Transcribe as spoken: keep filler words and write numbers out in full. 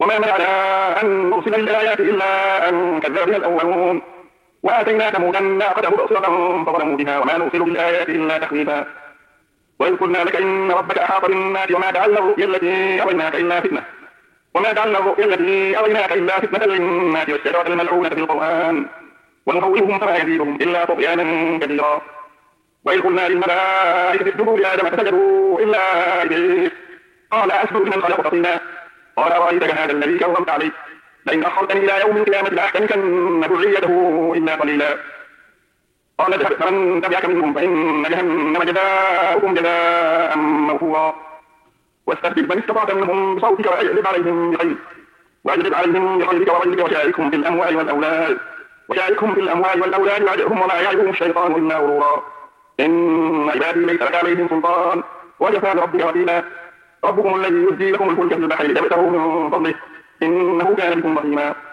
وما منعنا أن نرسل بالآيات إلا أن كذب بها الأولون وآتينا ثمود الناقة مبصرة فظلموا بها وما نرسل بالآيات إلا تخويفا وإذ قلنا لك إن ربك أحاط بالناس وما جعلنا الرؤيا التي أريناك إلا فتنة وما جعلنا الرؤيا التي أريناك إلا فتنة للناس والشجرة الملعونة في القرآن ونخوفهم فما يزيدهم إلا طغيانا كبيرا وإذ قلنا للملائكة اسجدوا لآدم فسجدوا إلا إبليس قال أسجد لمن خلقت طينا قال أرأيتك هذا الذي كرمت عليه لئن أخرتني إلى يوم القيامة لأحتنكن ذريته إلا قليلا قال اذهب فمن تبعك منهم فإن جهنم جزاؤكم جزاء موفورا واستفزز من استطعت منهم بصوتك وأجلب عليهم بخيرك وأجلب عليهم بخيرك ورجلك وشاركهم في الأموال والأولاد وشاركهم في الأموال والأولاد وأجرهم وما يعدهم الشيطان إلا غرورا إن عبادي ليس لك عليهم سلطان وكفى بربك وكيلا ربكم الذي يزجي لكم الفلك في البحر لتبتغوا من فضله إنه كان بكم رحيما